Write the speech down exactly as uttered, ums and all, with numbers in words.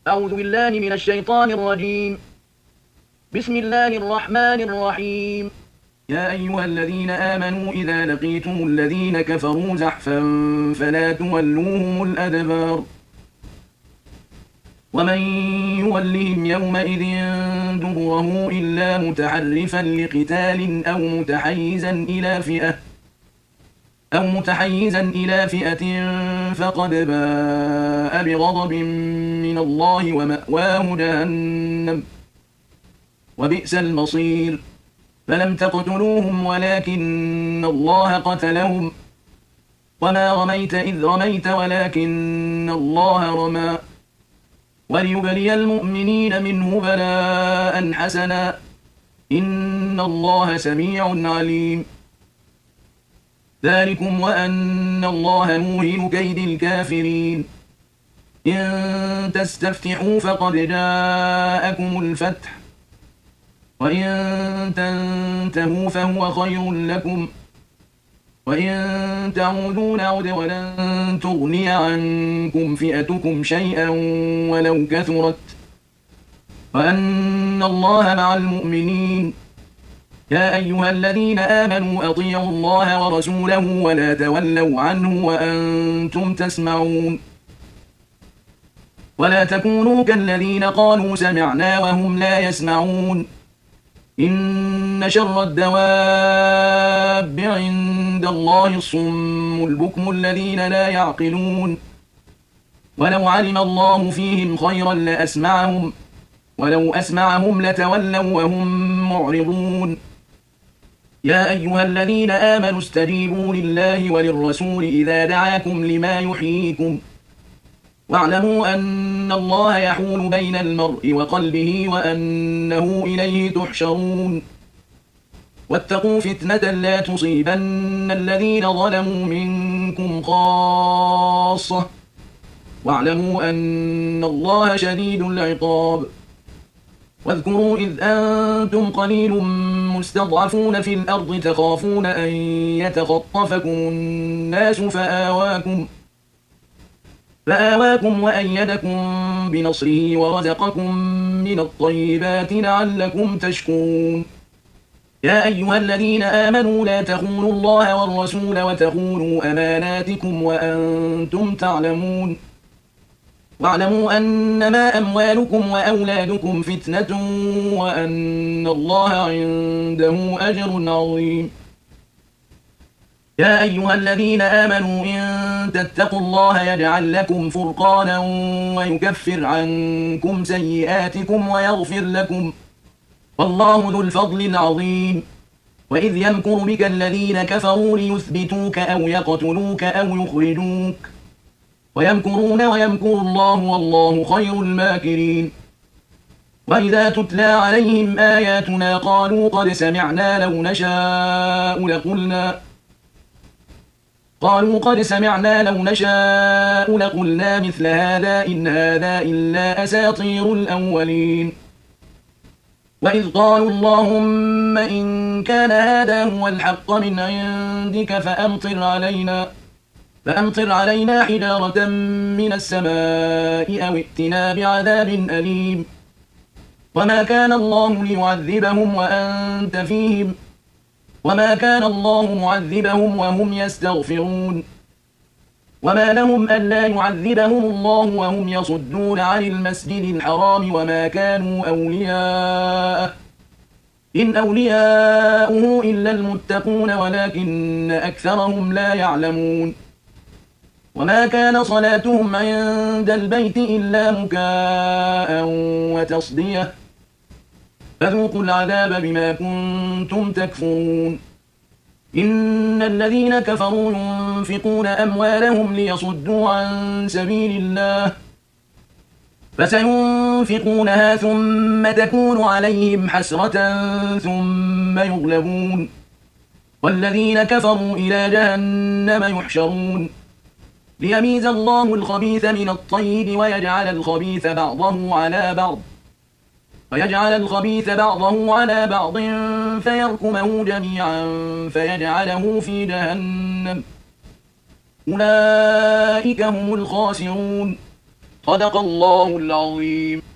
أعوذ بالله من الشيطان الرجيم. بسم الله الرحمن الرحيم. يا أيها الذين آمنوا إذا لقيتم الذين كفروا زحفا فلا تولوهم الأدبار ومن يولهم يومئذ دبره إلا متحرفا لقتال أو متحيزا إلى فئة أو متحيزا إلى فئة فقد باء بغضب من الله ومأواه جهنم وبئس المصير. فلم تقتلوهم ولكن الله قتلهم وما رميت إذ رميت ولكن الله رمى وليبلي المؤمنين منه بلاء حسنا إن الله سميع عليم. ذلكم وأن الله موهن كيد الكافرين. إن تستفتحوا فقد جاءكم الفتح وإن تنتهوا فهو خير لكم وإن تعودوا نعد ولن تغني عنكم فئتكم شيئا ولو كثرت وأن الله مع المؤمنين. يا أيها الذين آمنوا أطيعوا الله ورسوله ولا تولوا عنه وأنتم تسمعون. ولا تكونوا كالذين قالوا سمعنا وهم لا يسمعون. إن شر الدواب عند الله الصم البكم الذين لا يعقلون. ولو علم الله فيهم خيرا لأسمعهم ولو أسمعهم لتولوا وهم معرضون. يا أيها الذين آمنوا استجيبوا لله وللرسول إذا دعاكم لما يحييكم واعلموا أن الله يحول بين المرء وقلبه وأنه إليه تحشرون. واتقوا فتنة لا تصيبن الذين ظلموا منكم خاصة واعلموا أن الله شديد العقاب. واذكروا إذ أنتم قليل مستضعفون في الأرض تخافون أن يتخطفكم الناس فآواكم فآواكم وأيدكم بنصره ورزقكم من الطيبات لعلكم تشكرون. يا أيها الذين آمنوا لا تخونوا الله والرسول وتخونوا أماناتكم وأنتم تعلمون. واعلموا أنما أموالكم وأولادكم فتنة وأن الله عنده أجر عظيم. يا أيها الذين آمنوا إن تتقوا الله يجعل لكم فرقانا ويكفر عنكم سيئاتكم ويغفر لكم والله ذو الفضل العظيم. وإذ يمكر بك الذين كفروا ليثبتوك أو يقتلوك أو يخرجوك ويمكرون ويمكر الله والله خير الماكرين. وإذا تتلى عليهم آياتنا قالوا قد سمعنا لو نشاء لقلنا قالوا قد سمعنا لو نشاء لقلنا مثل هذا إن هذا إلا أساطير الأولين. وإذ قالوا اللهم إن كان هذا هو الحق من عندك فأمطر علينا فأمطر علينا حجارة من السماء أو ائتنا بعذاب أليم. وما كان الله ليعذبهم وأنت فيهم وما كان الله معذبهم وهم يستغفرون. وما لهم ألا يعذبهم الله وهم يصدون عن المسجد الحرام وما كانوا أولياءه إن أولياؤه إلا المتقون ولكن أكثرهم لا يعلمون. وما كان صلاتهم عند البيت إلا مكاء وتصدية فذوقوا العذاب بما كنتم تكفرون. إن الذين كفروا ينفقون أموالهم ليصدوا عن سبيل الله فسينفقونها ثم تكون عليهم حسرة ثم يغلبون والذين كفروا إلى جهنم يحشرون. ليميز الله الخبيث من الطيب ويجعل الخبيث بعضه على بعض ويجعل الخبيث بعضه على بعض فيركمه جميعا فيجعله في جهنم. أولئك هم الخاسرون. صدق الله العظيم.